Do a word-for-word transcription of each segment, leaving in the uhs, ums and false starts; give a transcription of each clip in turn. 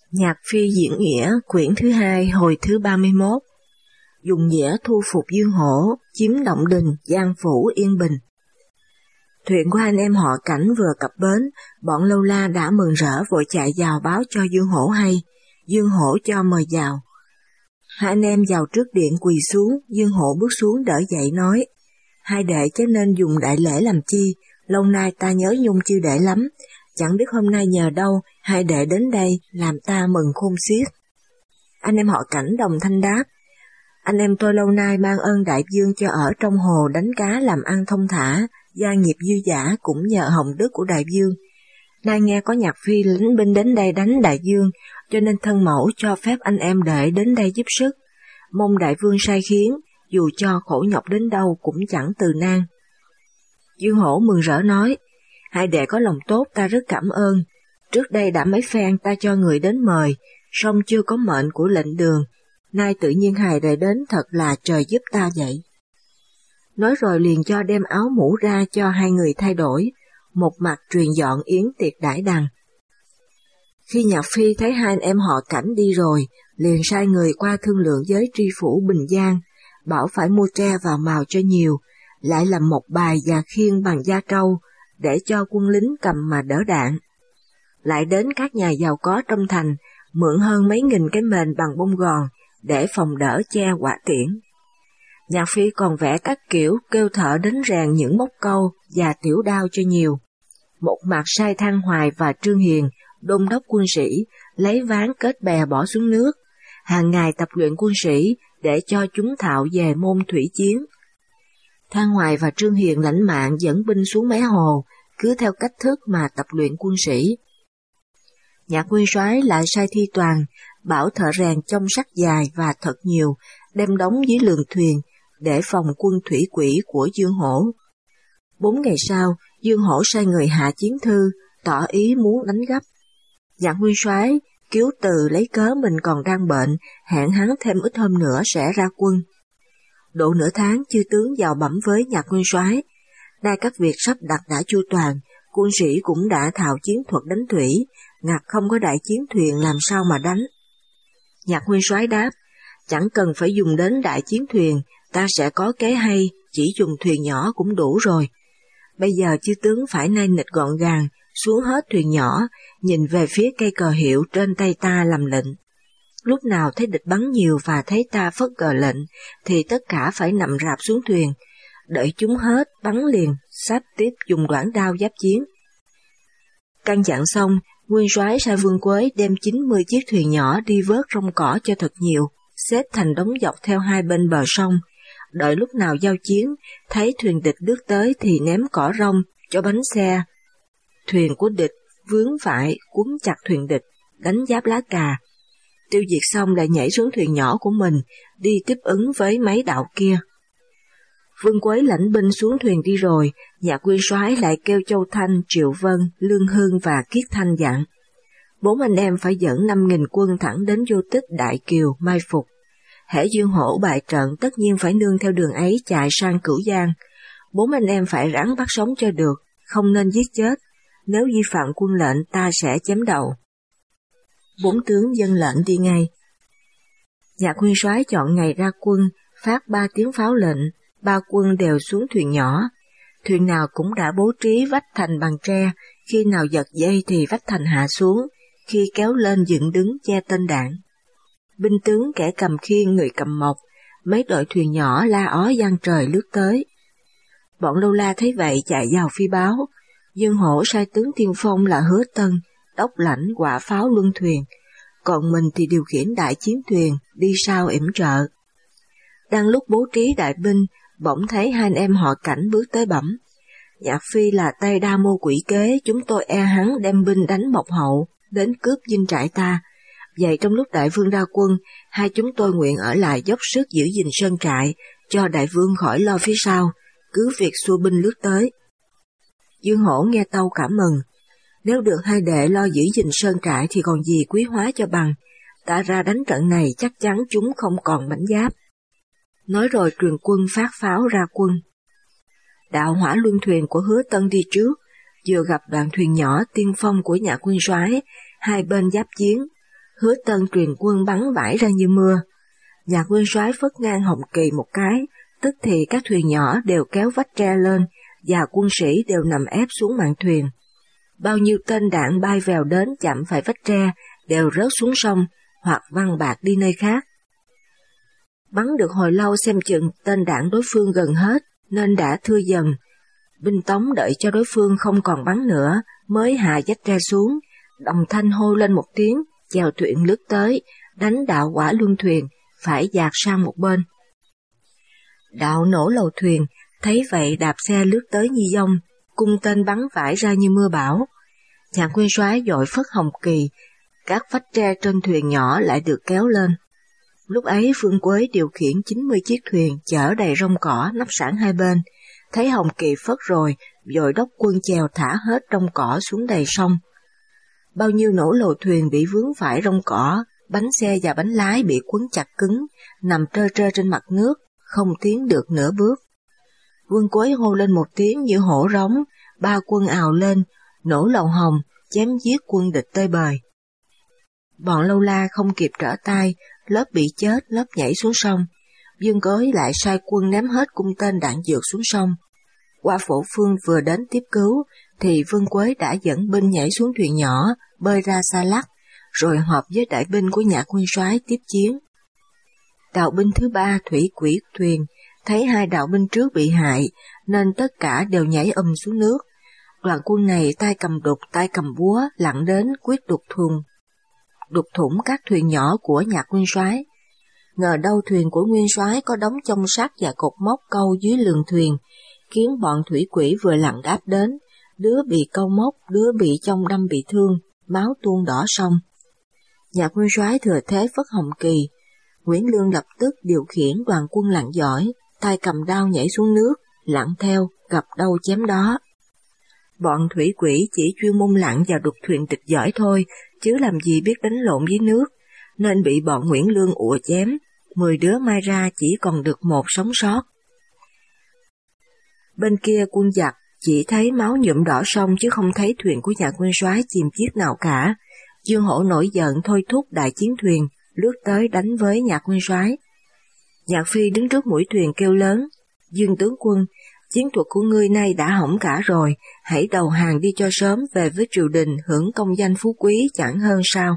Nhạc phi diễn nghĩa quyển thứ hai hồi thứ ba mươi mốt. Dùng nghĩa thu phục Dương Hổ, chiếm Động Đình, Giang Phủ, Yên Bình. Thuyền của anh em họ Cảnh vừa cập bến, bọn Lâu La đã mừng rỡ vội chạy vào báo cho Dương Hổ hay. Dương Hổ cho mời vào. Hai anh em vào trước điện quỳ xuống, Dương Hổ bước xuống đỡ dậy nói: Hai đệ chớ nên dùng đại lễ làm chi, lâu nay ta nhớ nhung chư đệ lắm, chẳng biết hôm nay nhờ đâu hai đệ đến đây làm ta mừng khôn xiết. Anh em họ Cảnh đồng thanh đáp: Anh em tôi lâu nay mang ơn đại vương cho ở trong hồ đánh cá làm ăn thông thả, gia nghiệp dư dả cũng nhờ hồng đức của đại vương. Nay nghe có Nhạc phi lính binh đến đây đánh đại vương, cho nên thân mẫu cho phép anh em đệ đến đây giúp sức. Mong đại vương sai khiến, dù cho khổ nhọc đến đâu cũng chẳng từ nan. Dương Hổ mừng rỡ nói: Hai đệ có lòng tốt ta rất cảm ơn. Trước đây đã mấy phen ta cho người đến mời, song chưa có mệnh của lệnh đường. Nay tự nhiên hai đệ đến thật là trời giúp ta vậy. Nói rồi liền cho đem áo mũ ra cho hai người thay đổi, một mặt truyền dọn yến tiệc đãi đằng. Khi Nhạc phi thấy hai anh em họ Cảnh đi rồi, liền sai người qua thương lượng với tri phủ Bình Giang, bảo phải mua tre vào màu cho nhiều, lại làm một bài và khiên bằng da trâu, để cho quân lính cầm mà đỡ đạn. Lại đến các nhà giàu có trong thành, mượn hơn mấy nghìn cái mền bằng bông gòn, để phòng đỡ che hỏa tiễn. Nhạc phi còn vẽ các kiểu kêu thợ đến rèn những móc câu và tiểu đao cho nhiều. Một mặt sai Thang Hoài và Trương Hiền, đôn đốc quân sĩ, lấy ván kết bè bỏ xuống nước, hàng ngày tập luyện quân sĩ để cho chúng thạo về môn thủy chiến. Thang Hoài và Trương Hiền lãnh mạng dẫn binh xuống mé hồ, cứ theo cách thức mà tập luyện quân sĩ. Nhạc nguyên soái lại sai Thi Toàn, bảo thợ rèn trong sắt dài và thật nhiều, đem đóng dưới lường thuyền, để phòng quân thủy quỷ của Dương Hổ. Bốn ngày sau, Dương Hổ sai người hạ chiến thư, tỏ ý muốn đánh gấp. Nhạc nguyên soái cứu từ lấy cớ mình còn đang bệnh, hẹn hắn thêm ít hôm nữa sẽ ra quân. Độ nửa tháng chư tướng vào bẩm với Nhạc nguyên soái, nay các việc sắp đặt đã chu toàn, quân sĩ cũng đã thạo chiến thuật đánh thủy, ngặt không có đại chiến thuyền làm sao mà đánh. Nhạc nguyên soái đáp: Chẳng cần phải dùng đến đại chiến thuyền, ta sẽ có kế hay, chỉ dùng thuyền nhỏ cũng đủ rồi. Bây giờ chư tướng phải nai nịch gọn gàng, xuống hết thuyền nhỏ, nhìn về phía cây cờ hiệu trên tay ta làm lệnh. Lúc nào thấy địch bắn nhiều và thấy ta phất cờ lệnh, thì tất cả phải nằm rạp xuống thuyền, đợi chúng hết bắn liền, sắp tiếp dùng đoản đao giáp chiến. Căn dặn xong, nguyên soái sai Vương Quế đem chín mươi chiếc thuyền nhỏ đi vớt rong cỏ cho thật nhiều, xếp thành đống dọc theo hai bên bờ sông. Đợi lúc nào giao chiến, thấy thuyền địch lướt tới thì ném cỏ rong cho bánh xe. Thuyền của địch vướng phải quấn chặt thuyền địch, đánh giáp lá cà. Tiêu diệt xong lại nhảy xuống thuyền nhỏ của mình, đi tiếp ứng với mấy đạo kia. Vương Quế lãnh binh xuống thuyền đi rồi, Nhạc nguyên soái lại kêu Châu Thanh, Triệu Vân, Lương Hương và Kiết Thanh dặn: Bốn anh em phải dẫn năm nghìn quân thẳng đến Vô Tích, Đại Kiều, mai phục. Hễ Dương Hổ bại trận tất nhiên phải nương theo đường ấy chạy sang Cửu Giang. Bốn anh em phải rắn bắt sống cho được, không nên giết chết. Nếu vi phạm quân lệnh ta sẽ chém đầu. Bốn tướng dân lệnh đi ngay. Nhạc nguyên soái chọn ngày ra quân, phát ba tiếng pháo lệnh, ba quân đều xuống thuyền nhỏ. Thuyền nào cũng đã bố trí vách thành bằng tre, khi nào giật dây thì vách thành hạ xuống, khi kéo lên dựng đứng che tên đạn. Binh tướng kẻ cầm khiên người cầm mộc, mấy đội thuyền nhỏ la ó giăng trời lướt tới. Bọn Lâu La thấy vậy chạy vào phi báo. Dương Hổ sai tướng tiên phong là Hứa Tân, đốc lãnh quả pháo luân thuyền, còn mình thì điều khiển đại chiến thuyền đi sau yểm trợ. Đang lúc bố trí đại binh, bỗng thấy hai anh em họ Cảnh bước tới bẩm: Nhạc phi là tay đa mô quỷ kế, chúng tôi e hắn đem binh đánh Mộc Hậu, đến cướp dinh trại ta. Vậy trong lúc đại vương ra quân, hai chúng tôi nguyện ở lại dốc sức giữ gìn sơn trại, cho đại vương khỏi lo phía sau, cứ việc xua binh lướt tới. Dương Hổ nghe tâu cảm mừng: Nếu được hai đệ lo giữ gìn sơn trại thì còn gì quý hóa cho bằng, ta ra đánh trận này chắc chắn chúng không còn mảnh giáp. Nói rồi truyền quân phát pháo ra quân. Đạo hỏa luân thuyền của Hứa Tân đi trước, vừa gặp đoàn thuyền nhỏ tiên phong của Nhạc nguyên soái, hai bên giáp chiến. Hứa Tân truyền quân bắn vãi ra như mưa. Nhạc nguyên soái phất ngang Hồng Kỳ một cái, tức thì các thuyền nhỏ đều kéo vách tre lên, và quân sĩ đều nằm ép xuống mạn thuyền. Bao nhiêu tên đạn bay vèo đến chạm phải vách tre, đều rớt xuống sông, hoặc văng bạc đi nơi khác. Bắn được hồi lâu xem chừng tên đạn đối phương gần hết, nên đã thưa dần. Binh Tống đợi cho đối phương không còn bắn nữa, mới hạ vách tre xuống, đồng thanh hô lên một tiếng, chèo thuyền lướt tới, đánh đạo quả luân thuyền, phải dạt sang một bên. Đạo nổ lầu thuyền, thấy vậy đạp xe lướt tới như dông, cung tên bắn vãi ra như mưa bão. Nhạc nguyên soái dội phất Hồng Kỳ, các vách tre trên thuyền nhỏ lại được kéo lên. Lúc ấy Phương Quế điều khiển chín mươi chiếc thuyền chở đầy rong cỏ nắp sẵn hai bên, thấy Hồng Kỳ phất rồi, vội đốc quân chèo thả hết rong cỏ xuống đầy sông. Bao nhiêu nổ lầu thuyền bị vướng phải rong cỏ, bánh xe và bánh lái bị quấn chặt cứng, nằm trơ trơ trên mặt nước, không tiến được nửa bước. Vương Quế hô lên một tiếng như hổ rống, ba quân ào lên, nổ lầu hồng, chém giết quân địch tơi bời. Bọn Lâu La không kịp trở tay, lớp bị chết, lớp nhảy xuống sông. Vương Quế lại sai quân ném hết cung tên đạn dược xuống sông. Qua Phổ Phương vừa đến tiếp cứu, thì Vương Quế đã dẫn binh nhảy xuống thuyền nhỏ, bơi ra Sa Lắc, rồi họp với đại binh của Nhạc nguyên soái tiếp chiến. Đạo binh thứ ba thủy quỷ thuyền, thấy hai đạo binh trước bị hại, nên tất cả đều nhảy ầm xuống nước. Đoàn quân này tay cầm đục, tay cầm búa, lặn đến quyết đục thùng, đục thủng các thuyền nhỏ của Nhạc nguyên soái. Ngờ đâu thuyền của nguyên soái có đóng trong sắt và cột mốc câu dưới lường thuyền, khiến bọn thủy quỷ vừa lặn đáp đến, đứa bị câu mốc, đứa bị trong đâm bị thương, máu tuôn đỏ sông. Nhạc nguyên soái thừa thế phất Hồng Kỳ. Nguyễn Lương lập tức điều khiển đoàn quân lặn giỏi, tay cầm đao nhảy xuống nước, lặn theo, gặp đâu chém đó. Bọn thủy quỷ chỉ chuyên môn lặn vào đục thuyền địch giỏi thôi, chứ làm gì biết đánh lộn với nước, nên bị bọn Nguyễn Lương ùa chém, mười đứa mai ra chỉ còn được một sống sót. Bên kia quân giặc chỉ thấy máu nhuộm đỏ sông chứ không thấy thuyền của Nhạc nguyên soái chìm chiếc nào cả. Dương Hổ nổi giận thôi thúc đại chiến thuyền, lướt tới đánh với Nhạc nguyên soái. Nhạc Phi đứng trước mũi thuyền kêu lớn, Dương tướng quân, chiến thuật của ngươi nay đã hỏng cả rồi, hãy đầu hàng đi cho sớm, về với triều đình hưởng công danh phú quý chẳng hơn sao.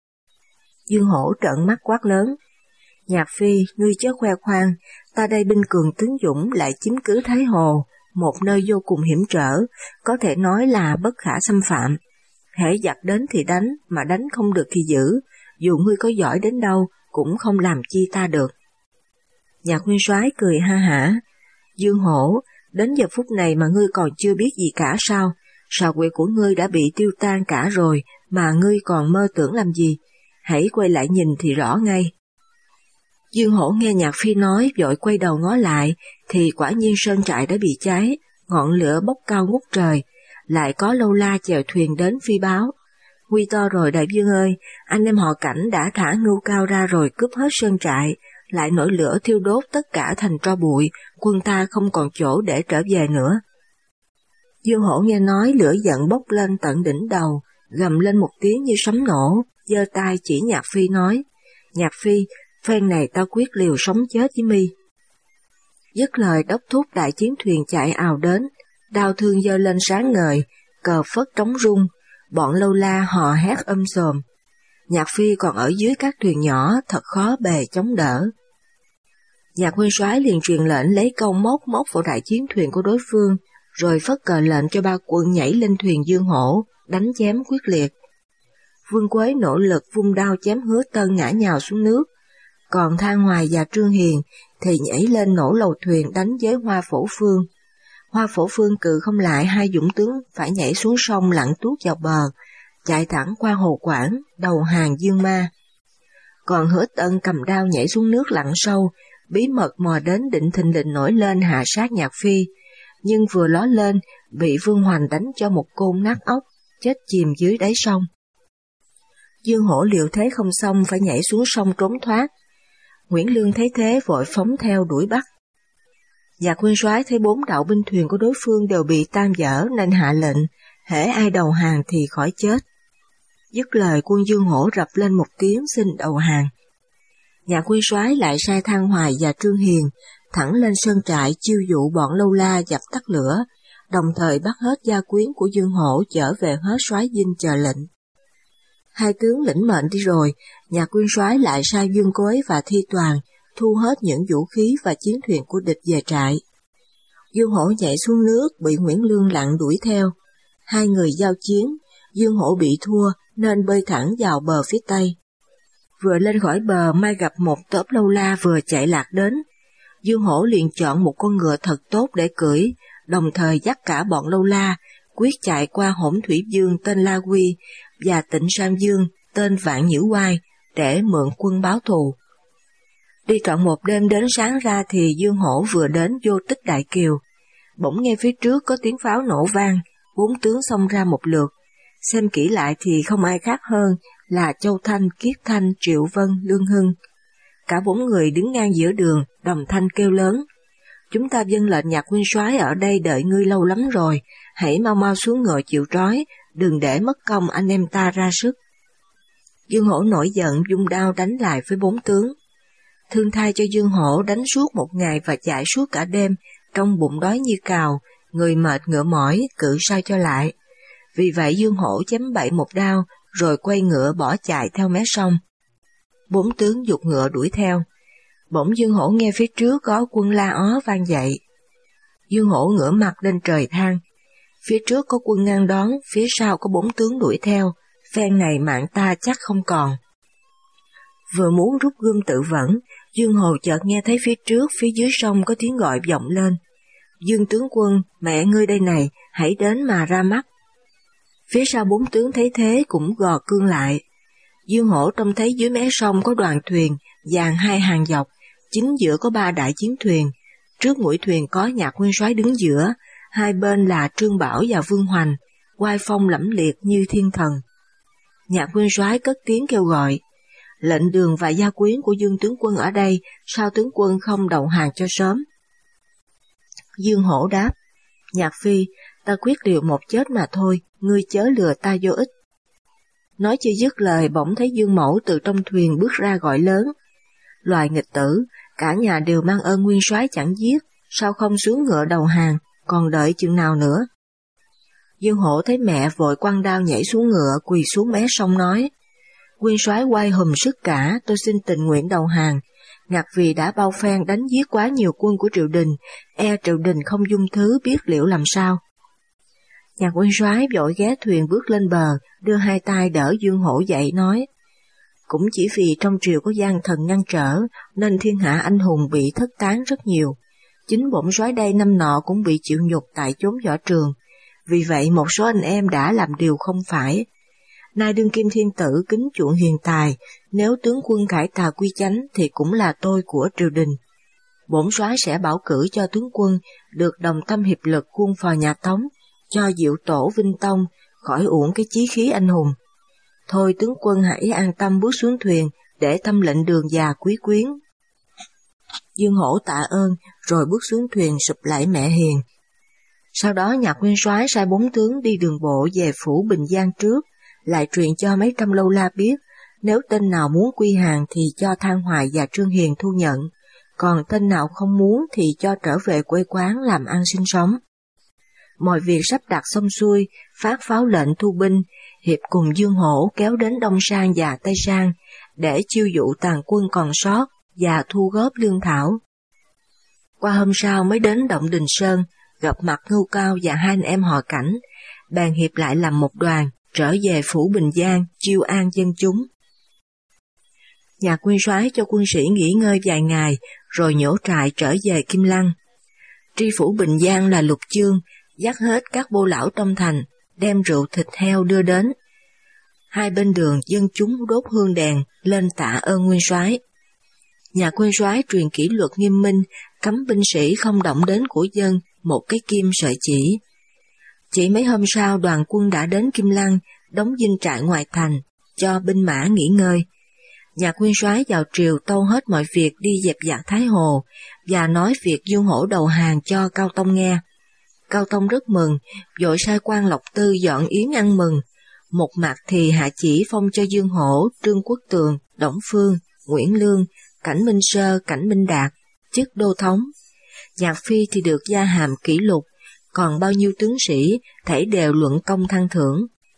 Dương Hổ trợn mắt quát lớn, Nhạc Phi, ngươi chớ khoe khoang, ta đây binh cường tướng dũng lại chiếm cứ Thái Hồ, một nơi vô cùng hiểm trở, có thể nói là bất khả xâm phạm. Hễ giặc đến thì đánh, mà đánh không được thì giữ, dù ngươi có giỏi đến đâu cũng không làm chi ta được. Nhạc nguyên soái cười ha hả, Dương Hổ, đến giờ phút này mà ngươi còn chưa biết gì cả sao? Sào quyệt của ngươi đã bị tiêu tan cả rồi, mà ngươi còn mơ tưởng làm gì? Hãy quay lại nhìn thì rõ ngay. Dương Hổ nghe Nhạc Phi nói, vội quay đầu ngó lại, thì quả nhiên sơn trại đã bị cháy, ngọn lửa bốc cao ngút trời, lại có Lâu La chèo thuyền đến phi báo. Nguy to rồi đại vương ơi, anh em họ Cảnh đã thả ngưu cao ra rồi cướp hết sơn trại, lại nổi lửa thiêu đốt tất cả thành tro bụi, quân ta không còn chỗ để trở về nữa. Dương Hổ nghe nói lửa giận bốc lên tận đỉnh đầu, gầm lên một tiếng như sấm nổ, giơ tay chỉ Nhạc Phi nói, Nhạc Phi, phen này ta quyết liều sống chết với mi. Dứt lời đốc thúc đại chiến thuyền chạy ào đến, đao thương giơ lên sáng ngời, cờ phất trống rung, bọn Lâu La hò hét um sòm. Nhạc Phi còn ở dưới các thuyền nhỏ, thật khó bề chống đỡ. Nhạc nguyên soái liền truyền lệnh lấy câu móc móc vào đại chiến thuyền của đối phương, rồi phất cờ lệnh cho ba quân nhảy lên thuyền Dương Hổ, đánh chém quyết liệt. Vương Quế nỗ lực vung đao chém Hứa Tân ngã nhào xuống nước, còn Thang Hoài và Trương Hiền thì nhảy lên nổ lầu thuyền đánh với Hoa Phổ Phương. Hoa Phổ Phương cự không lại hai dũng tướng phải nhảy xuống sông lặn tuốt vào bờ, chạy thẳng qua Hồ Quảng, đầu hàng Dương Ma. Còn Hứa Tân cầm đao nhảy xuống nước lặn sâu, bí mật mò đến định thình lình nổi lên hạ sát Nhạc Phi, nhưng vừa ló lên bị Vương Hoành đánh cho một côn nát óc, chết chìm dưới đáy sông. Dương Hổ liệu thế không xong phải nhảy xuống sông trốn thoát. Nguyễn Lương thấy thế vội phóng theo đuổi bắt. Nhạc nguyên soái thấy bốn đạo binh thuyền của đối phương đều bị tan vỡ nên hạ lệnh, hễ ai đầu hàng thì khỏi chết. Dứt lời, quân Dương Hổ rập lên một tiếng xin đầu hàng. Nhạc nguyên soái lại sai Thang Hoài và Trương Hiền thẳng lên sơn trại chiêu dụ bọn Lâu La dập tắt lửa, đồng thời bắt hết gia quyến của Dương Hổ trở về hết soái dinh chờ lệnh. Hai tướng lĩnh mệnh đi rồi, Nhạc nguyên soái lại sai Dương Cối và Thi Toàn thu hết những vũ khí và chiến thuyền của địch về trại. Dương Hổ nhảy xuống nước bị Nguyễn Lương lặn đuổi theo. Hai người giao chiến, Dương Hổ bị thua nên bơi thẳng vào bờ phía tây. Vừa lên khỏi bờ mai gặp một tốp Lâu La vừa chạy lạc đến. Dương Hổ liền chọn một con ngựa thật tốt để cưỡi, đồng thời dắt cả bọn Lâu La quyết chạy qua Hỗn Thủy Dương tên La Quy và Tịnh Sam Dương tên Vạn Nhiễu Oai để mượn quân báo thù. Đi trọn một đêm đến sáng ra thì Dương Hổ vừa đến Vô Tích Đại Kiều. Bỗng nghe phía trước có tiếng pháo nổ vang, bốn tướng xông ra một lượt. Xem kỹ lại thì không ai khác hơn là Châu Thanh, Kiết Thanh, Triệu Vân, Lương Hưng. Cả bốn người đứng ngang giữa đường, đồng thanh kêu lớn: "Chúng ta vâng lệnh Nhạc nguyên soái ở đây đợi ngươi lâu lắm rồi, hãy mau mau xuống ngựa chịu trói, đừng để mất công anh em ta ra sức." Dương Hổ nổi giận vung đao đánh lại với bốn tướng. Thương thay cho Dương Hổ đánh suốt một ngày và chạy suốt cả đêm, trong bụng đói như cào, người mệt ngựa mỏi, cự sao cho lại. Vì vậy Dương Hổ chém bậy một đao, rồi quay ngựa bỏ chạy theo mé sông. Bốn tướng giục ngựa đuổi theo. Bỗng Dương Hổ nghe phía trước có quân la ó vang dậy. Dương Hổ ngửa mặt lên trời than. Phía trước có quân ngăn đón, phía sau có bốn tướng đuổi theo, phen này mạng ta chắc không còn. Vừa muốn rút gươm tự vẫn, Dương Hổ chợt nghe thấy phía trước, phía dưới sông có tiếng gọi vọng lên: "Dương tướng quân, mẹ ngươi đây này, hãy đến mà ra mắt." Phía sau bốn tướng thấy thế cũng gò cương lại. Dương Hổ trông thấy dưới mé sông có đoàn thuyền, dàn hai hàng dọc, chính giữa có ba đại chiến thuyền. Trước mỗi thuyền có Nhạc nguyên soái đứng giữa, hai bên là Trương Bảo và Vương Hoành, oai phong lẫm liệt như thiên thần. Nhạc nguyên soái cất tiếng kêu gọi: "Lệnh Đường và gia quyến của Dương tướng quân ở đây, sao tướng quân không đầu hàng cho sớm?" Dương Hổ đáp: "Nhạc phi, ta quyết liều một chết mà thôi, ngươi chớ lừa ta vô ích." Nói chưa dứt lời, bỗng thấy Dương Mẫu từ trong thuyền bước ra gọi lớn: "Loài nghịch tử, cả nhà đều mang ơn nguyên soái chẳng giết, sao không xuống ngựa đầu hàng, còn đợi chừng nào nữa?" Dương Hổ thấy mẹ vội quăng đao nhảy xuống ngựa, quỳ xuống mé sông nói: "Nguyên soái quay hùm sức cả, tôi xin tình nguyện đầu hàng. Ngặt vì đã bao phen đánh giết quá nhiều quân của triều đình, e triều đình không dung thứ, biết liệu làm sao." Nhạc nguyên soái vội ghé thuyền bước lên bờ, đưa hai tay đỡ Dương Hổ dậy nói: "Cũng chỉ vì trong triều có gian thần ngăn trở, nên thiên hạ anh hùng bị thất tán rất nhiều. Chính bổn soái đây năm nọ cũng bị chịu nhục tại chốn võ trường. Vì vậy một số anh em đã làm điều không phải. Nay đương kim thiên tử kính chuộng hiền tài, nếu tướng quân cải tà quy chánh thì cũng là tôi của triều đình. Bổn soái sẽ bảo cử cho tướng quân được đồng tâm hiệp lực khuôn phò nhà Tống, cho diệu tổ vinh tông, khỏi uổng cái chí khí anh hùng. Thôi tướng quân hãy an tâm bước xuống thuyền để thăm lệnh Đường già quý quyến." Dương Hổ tạ ơn rồi bước xuống thuyền sụp lạy mẹ hiền. Sau đó Nhạc nguyên soái sai bốn tướng đi đường bộ về phủ Bình Giang trước, lại truyền cho mấy trăm Lâu La biết, nếu tên nào muốn quy hàng thì cho Thang Hoài và Trương Hiền thu nhận, còn tên nào không muốn thì cho trở về quê quán làm ăn sinh sống. Mọi việc sắp đặt xong xuôi, phát pháo lệnh thu binh, hiệp cùng Dương Hổ kéo đến Đông Sang và Tây Sang để chiêu dụ tàn quân còn sót và thu góp lương thảo. Qua hôm sau mới đến Động Đình Sơn, gặp mặt Ngưu Cao và hai anh em họ Cảnh, bàn hiệp lại làm một đoàn, trở về phủ Bình Giang chiêu an dân chúng. Nhạc nguyên soái cho quân sĩ nghỉ ngơi vài ngày, rồi nhổ trại trở về Kim Lăng. Tri phủ Bình Giang là Lục Chương, dắt hết các bô lão trong thành, đem rượu thịt heo đưa đến. Hai bên đường dân chúng đốt hương đèn lên tạ ơn nguyên soái. Nhạc nguyên soái truyền kỷ luật nghiêm minh, cấm binh sĩ không động đến của dân một cái kim sợi chỉ. Chỉ mấy hôm sau đoàn quân đã đến Kim Lăng, đóng dinh trại ngoài thành, cho binh mã nghỉ ngơi. Nhạc nguyên soái vào triều tâu hết mọi việc đi dẹp dạt Thái Hồ, và nói việc Dương Hổ đầu hàng cho Cao Tông nghe. Cao Tông rất mừng, vội sai quan Lộc Tư dọn yến ăn mừng. một mặt thì hạ chỉ phong cho Dương Hổ, Trương Quốc Tường, Đổng Phương, Nguyễn Lương, Cảnh Minh Sơ, Cảnh Minh Đạt, chức đô thống. Nhạc Phi thì được gia hàm kỷ lục, còn bao nhiêu tướng sĩ thảy đều luận công thăng thưởng.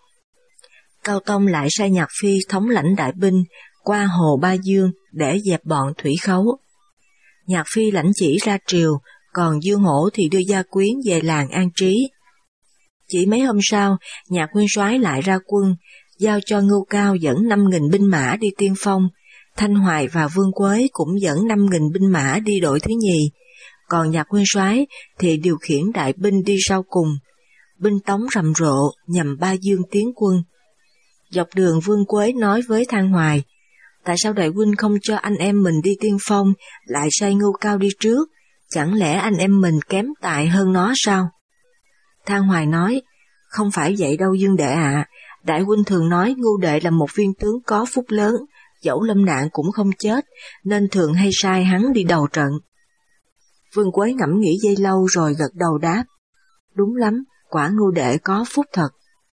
Cao Tông lại sai Nhạc Phi thống lãnh đại binh qua hồ Ba Dương để dẹp bọn thủy khấu. Nhạc Phi lãnh chỉ ra triều, còn Dương Hổ thì đưa gia quyến về làng an trí. Chỉ mấy hôm sau, Nhạc Nguyên Soái lại ra quân, giao cho Ngưu Cao dẫn năm nghìn binh mã đi tiên phong, Thanh Hoài và Vương Quế cũng dẫn năm nghìn binh mã đi đội thứ nhì, còn Nhạc Nguyên Soái thì điều khiển đại binh đi sau cùng, binh tống rầm rộ nhằm Ba Dương tiến quân. Dọc đường Vương Quế nói với Thanh Hoài, tại sao đại huynh không cho anh em mình đi tiên phong, lại sai Ngưu Cao đi trước, chẳng lẽ anh em mình kém tài hơn nó sao? Thanh Hoài nói, không phải vậy đâu Dương đệ ạ, à. Đại huynh thường nói Ngưu đệ là một viên tướng có phúc lớn, dẫu lâm nạn cũng không chết, nên thường hay sai hắn đi đầu trận. Vương Quế ngẫm nghĩ giây lâu rồi gật đầu đáp, đúng lắm, quả Ngưu đệ có phúc thật.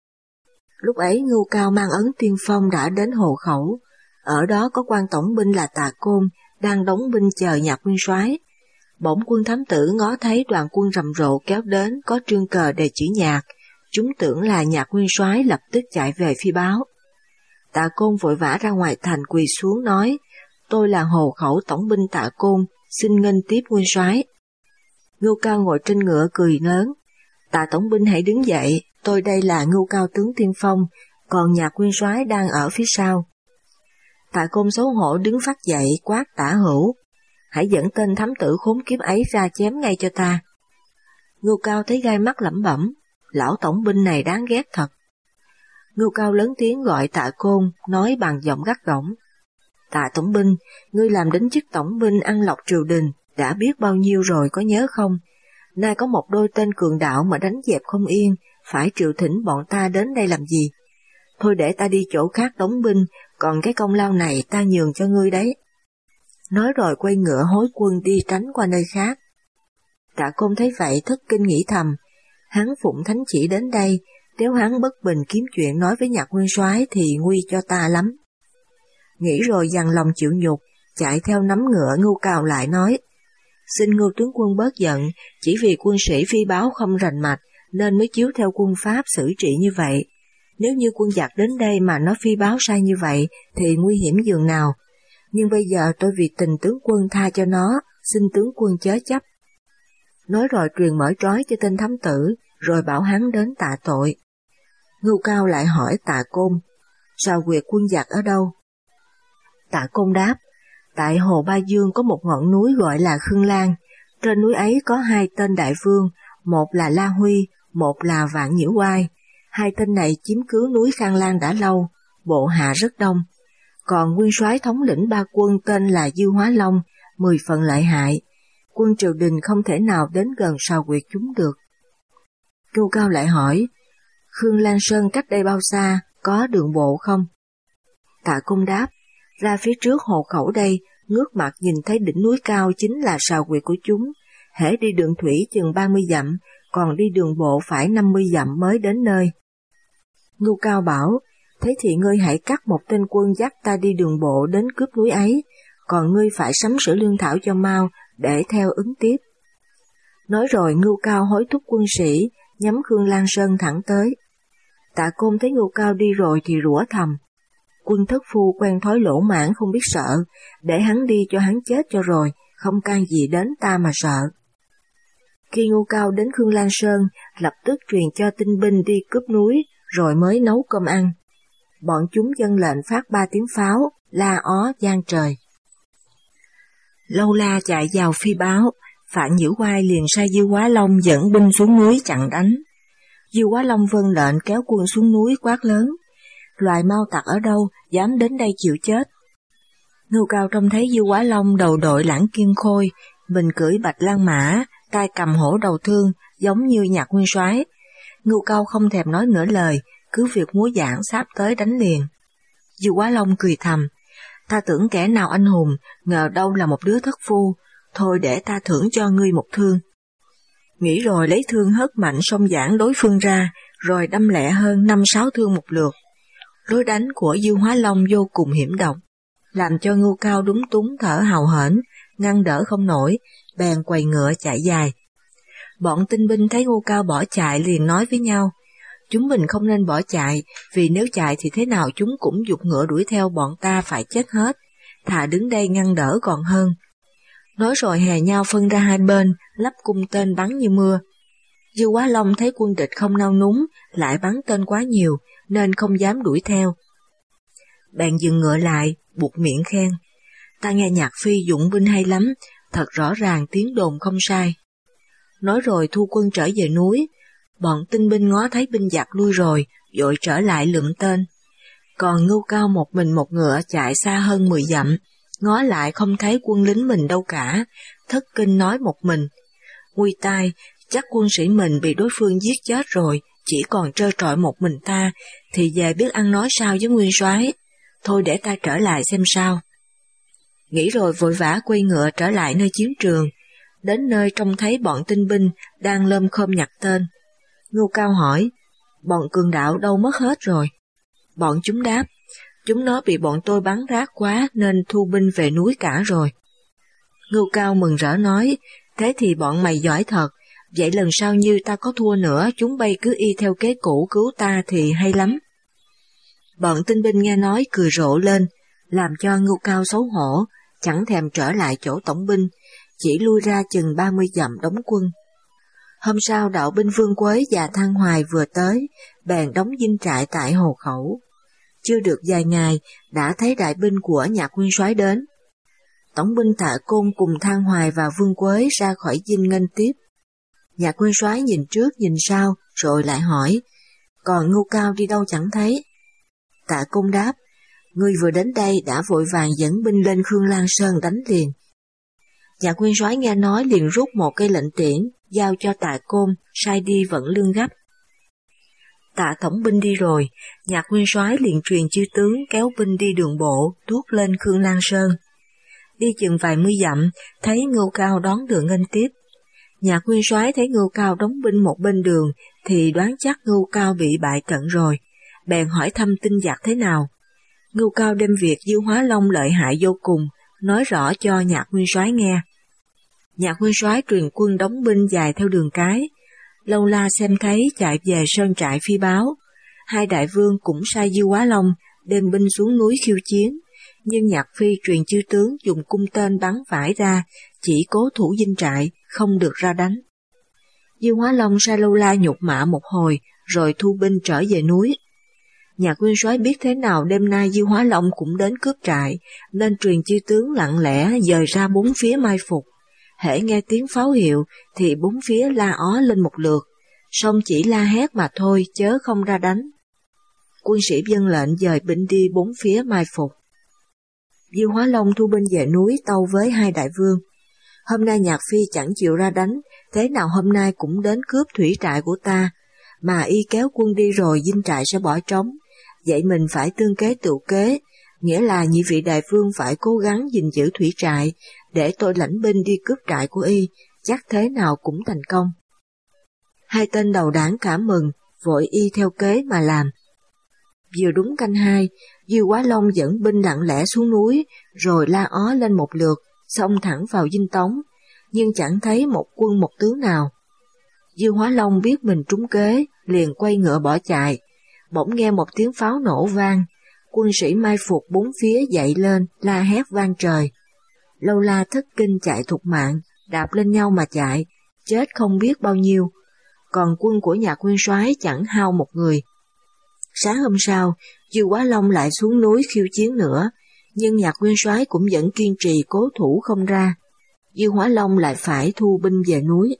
Lúc ấy Ngưu Cao mang ấn tiên phong đã đến Hồ Khẩu, ở đó có quan tổng binh là Tạ Côn đang đóng binh chờ Nhạc Nguyên Soái. Bỗng quân thám tử ngó thấy đoàn quân rầm rộ kéo đến có trương cờ đề chữ Nhạc, chúng tưởng là Nhạc Nguyên Soái, lập tức chạy về phi báo. Tạ Côn vội vã ra ngoài thành quỳ xuống nói, tôi là Hồ Khẩu tổng binh Tạ Côn, xin nghênh tiếp Nguyên Soái. Ngưu Cao ngồi trên ngựa cười lớn, Tạ tổng binh hãy đứng dậy, tôi đây là Ngưu Cao tướng tiên phong, còn Nhạc Nguyên Soái đang ở phía sau. Tạ Côn xấu hổ đứng phát dậy quát Tả Hữu, hãy dẫn tên thám tử khốn kiếp ấy ra chém ngay cho ta. Ngưu Cao thấy gai mắt lẩm bẩm, lão tổng binh này đáng ghét thật. Ngưu Cao lớn tiếng gọi Tạ Côn, nói bằng giọng gắt gỏng, Tạ tổng binh, ngươi làm đến chức tổng binh ăn lộc triều đình, đã biết bao nhiêu rồi có nhớ không? Nay có một đôi tên cường đạo mà đánh dẹp không yên, phải triệu thỉnh bọn ta đến đây làm gì? Thôi để ta đi chỗ khác đóng binh, còn cái công lao này ta nhường cho ngươi đấy. Nói rồi quay ngựa hối quân đi tránh qua nơi khác. Tạ Côn thấy vậy thất kinh nghĩ thầm, hắn phụng thánh chỉ đến đây, nếu hắn bất bình kiếm chuyện nói với Nhạc Nguyên Soái thì nguy cho ta lắm. Nghĩ rồi dằn lòng chịu nhục, chạy theo nắm ngựa. Ngưu Cao lại nói, xin Ngưu tướng quân bớt giận, chỉ vì quân sĩ phi báo không rành mạch nên mới chiếu theo quân pháp xử trị như vậy. Nếu như quân giặc đến đây mà nó phi báo sai như vậy thì nguy hiểm dường nào. Nhưng bây giờ tôi vì tình tướng quân tha cho nó, xin tướng quân chớ chấp. Nói rồi truyền mở trói cho tên thám tử, rồi bảo hắn đến tạ tội. Ngưu Cao lại hỏi Tạ Côn, sao quyệt quân giặc ở đâu? Tạ Côn đáp, tại hồ Ba Dương có một ngọn núi gọi là Khương Lan, trên núi ấy có hai tên đại vương, một là La Huy, một là Vạn Nhiễu Oai. Hai tên này chiếm cứ núi Khang Lan đã lâu, bộ hạ rất đông. Còn nguyên soái thống lĩnh ba quân tên là Dư Hóa Long, mười phần lợi hại. Quân triều đình không thể nào đến gần sào quyệt chúng được. Ngưu Cao lại hỏi, Khương Lan Sơn cách đây bao xa, có đường bộ không? Tạ Côn đáp, ra phía trước Hồ Khẩu đây, ngước mặt nhìn thấy đỉnh núi cao chính là sào quyệt của chúng. Hễ đi đường thủy chừng ba mươi dặm, còn đi đường bộ phải năm mươi dặm mới đến nơi. Ngưu Cao bảo, thế thì ngươi hãy cắt một tên quân dắt ta đi đường bộ đến cướp núi ấy, còn ngươi phải sắm sửa lương thảo cho mau để theo ứng tiếp. Nói rồi Ngưu Cao hối thúc quân sĩ, nhắm Khương Lan Sơn thẳng tới. Tạ Côn thấy Ngưu Cao đi rồi thì rủa thầm, quân thất phu quen thói lỗ mãn không biết sợ, để hắn đi cho hắn chết cho rồi, không can gì đến ta mà sợ. Khi Ngưu Cao đến Khương Lan Sơn, lập tức truyền cho tinh binh đi cướp núi, rồi mới nấu cơm ăn. Bọn chúng dâng lệnh phát ba tiếng pháo, la ó vang trời. Lâu La chạy vào phi báo, Vạn Nhiễu Oai liền sai Dư Hóa Long dẫn binh xuống núi chặn đánh. Dư Hóa Long vâng lệnh kéo quân xuống núi quát lớn, loài mau tặc ở đâu dám đến đây chịu chết. Ngưu Cao trông thấy Dư Hóa Long đầu đội lãng kim khôi, mình cưỡi bạch lang mã, tay cầm hổ đầu thương, giống như Nhạc Nguyên Soái. Ngưu Cao không thèm nói nửa lời, cứ việc múa giảng sáp tới đánh liền. Dư Hóa Long cười thầm, ta tưởng kẻ nào anh hùng, ngờ đâu là một đứa thất phu, thôi để ta thưởng cho ngươi một thương. Nghĩ rồi lấy thương hất mạnh song giảng đối phương ra, rồi đâm lẹ hơn năm sáu thương một lượt. Lối đánh của Dương Hóa Long vô cùng hiểm độc, làm cho Ngưu Cao đúng túng thở hào hển, ngăn đỡ không nổi, bèn quầy ngựa chạy dài. Bọn tinh binh thấy Ngưu Cao bỏ chạy liền nói với nhau, chúng mình không nên bỏ chạy, vì nếu chạy thì thế nào chúng cũng giục ngựa đuổi theo bọn ta phải chết hết, thà đứng đây ngăn đỡ còn hơn. Nói rồi hè nhau phân ra hai bên, lắp cung tên bắn như mưa. Dư Quá Long thấy quân địch không nao núng, lại bắn tên quá nhiều, nên không dám đuổi theo. Bèn dừng ngựa lại, buộc miệng khen, ta nghe Nhạc Phi dụng binh hay lắm, thật rõ ràng tiếng đồn không sai. Nói rồi thu quân trở về núi, bọn tinh binh ngó thấy binh giặc lui rồi, vội trở lại lượm tên. Còn Ngưu Cao một mình một ngựa chạy xa hơn mười dặm, ngó lại không thấy quân lính mình đâu cả, thất kinh nói một mình, nguy tai, chắc quân sĩ mình bị đối phương giết chết rồi, chỉ còn trơ trọi một mình ta, thì về biết ăn nói sao với nguyên soái. Thôi để ta trở lại xem sao. Nghĩ rồi vội vã quay ngựa trở lại nơi chiến trường, đến nơi trông thấy bọn tinh binh đang lơm khom nhặt tên. Ngưu Cao hỏi, bọn cường đạo đâu mất hết rồi? Bọn chúng đáp, chúng nó bị bọn tôi bắn rác quá nên thu binh về núi cả rồi. Ngưu Cao mừng rỡ nói, thế thì bọn mày giỏi thật, vậy lần sau như ta có thua nữa chúng bay cứ y theo kế cũ cứu ta thì hay lắm. Bọn tinh binh nghe nói cười rộ lên, làm cho Ngưu Cao xấu hổ, chẳng thèm trở lại chỗ tổng binh, chỉ lui ra chừng ba mươi dặm đóng quân. Hôm sau đạo binh Vương Quế và Thang Hoài vừa tới, bèn đóng dinh trại tại Hồ Khẩu. Chưa được vài ngày, đã thấy đại binh của Nhạc Nguyên soái đến. Tổng binh Tạ Côn cùng Thang Hoài và Vương Quế ra khỏi dinh nghênh tiếp. Nhạc Nguyên soái nhìn trước nhìn sau, rồi lại hỏi, còn Ngưu Cao đi đâu chẳng thấy. Tạ Côn đáp, ngươi vừa đến đây đã vội vàng dẫn binh lên Khương Lan Sơn đánh liền. Nhạc Nguyên soái nghe nói liền rút một cây lệnh tiễn, giao cho Tạ Côn, sai đi vận lương gấp. Tạ tổng binh đi rồi, Nhạc Nguyên soái liền truyền chư tướng kéo binh đi đường bộ, tuốt lên Khương Lan Sơn. Đi chừng vài mươi dặm, thấy Ngưu Cao đón đường nghênh tiếp. Nhạc Nguyên soái thấy Ngưu Cao đóng binh một bên đường, thì đoán chắc Ngưu Cao bị bại trận rồi, bèn hỏi thăm tin giặc thế nào. Ngưu Cao đem việc Dư Hóa Long lợi hại vô cùng, nói rõ cho Nhạc Nguyên soái nghe. Nhạc Nguyên soái truyền quân đóng binh dài theo đường cái. Lâu La xem thấy chạy về sơn trại phi báo. Hai đại vương cũng sai Dư Hóa Long đem binh xuống núi khiêu chiến, nhưng Nhạc Phi truyền chư tướng dùng cung tên bắn vải ra, chỉ cố thủ dinh trại, không được ra đánh. Dư Hóa Long sai Lâu La nhục mạ một hồi, rồi thu binh trở về núi. Nhạc Nguyên soái biết thế nào đêm nay Dư Hóa Long cũng đến cướp trại, nên truyền chư tướng lặng lẽ dời ra bốn phía mai phục. Hễ nghe tiếng pháo hiệu thì bốn phía la ó lên một lượt, song chỉ la hét mà thôi chớ không ra đánh. Quân sĩ vâng lệnh dời binh đi bốn phía mai phục. Dư Hóa Long thu binh về núi tâu với hai đại vương. Hôm nay Nhạc Phi chẳng chịu ra đánh, thế nào hôm nay cũng đến cướp thủy trại của ta, mà y kéo quân đi rồi dinh trại sẽ bỏ trống, vậy mình phải tương kế tự kế, nghĩa là nhị vị đại vương phải cố gắng gìn giữ thủy trại, để tôi lãnh binh đi cướp trại của y, chắc thế nào cũng thành công. Hai tên đầu đảng cảm mừng, vội y theo kế mà làm. Vừa đúng canh hai, Dư Hóa Long dẫn binh lặng lẽ xuống núi, rồi la ó lên một lượt, xông thẳng vào dinh Tống, nhưng chẳng thấy một quân một tướng nào. Dư Hóa Long biết mình trúng kế, liền quay ngựa bỏ chạy. Bỗng nghe một tiếng pháo nổ vang, quân sĩ mai phục bốn phía dậy lên, la hét vang trời. Lâu La thất kinh chạy thục mạng, đạp lên nhau mà chạy, chết không biết bao nhiêu. Còn quân của Nhạc Nguyên soái chẳng hao một người. Sáng hôm sau, Dư Hóa Long lại xuống núi khiêu chiến nữa, nhưng Nhạc Nguyên soái cũng vẫn kiên trì cố thủ không ra. Dư Hóa Long lại phải thu binh về núi.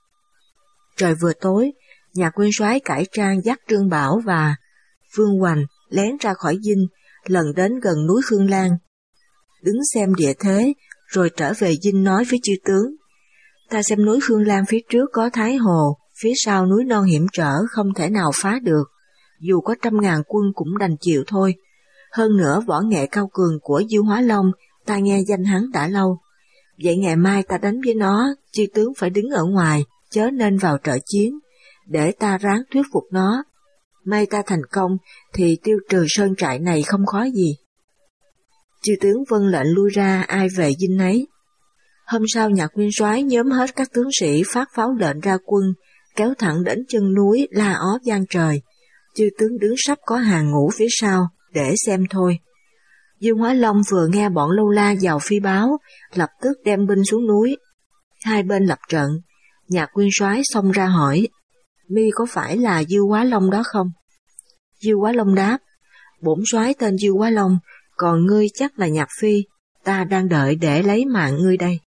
Trời vừa tối, Nhạc Nguyên soái cải trang dắt Trương Bảo và Vương Hoành lén ra khỏi dinh, lần đến gần núi Khương Lan. Đứng xem địa thế, rồi trở về dinh nói với chư tướng. Ta xem núi Khương Lan phía trước có Thái Hồ, phía sau núi non hiểm trở không thể nào phá được, dù có trăm ngàn quân cũng đành chịu thôi. Hơn nữa võ nghệ cao cường của Dư Hóa Long, ta nghe danh hắn đã lâu. Vậy ngày mai ta đánh với nó, chư tướng phải đứng ở ngoài, chớ nên vào trợ chiến, để ta ráng thuyết phục nó. may ta thành công thì tiêu trừ sơn trại này không khó gì. Chư tướng vâng lệnh lui ra, ai về dinh nấy. Hôm sau Nhạc Nguyên Soái nhóm hết các tướng sĩ phát pháo lệnh ra quân, kéo thẳng đến chân núi la ó vang trời. Chư tướng đứng sắp có hàng ngũ phía sau, để xem thôi. Dương Hóa Long vừa nghe bọn Lâu La vào phi báo, lập tức đem binh xuống núi. Hai bên lập trận, Nhạc Nguyên Soái xông ra hỏi, mi có phải là Dư Hóa Long đó không? Dư Hóa Long đáp, bổn soái tên Dư Hóa Long, còn ngươi chắc là Nhạc Phi, ta đang đợi để lấy mạng ngươi đây.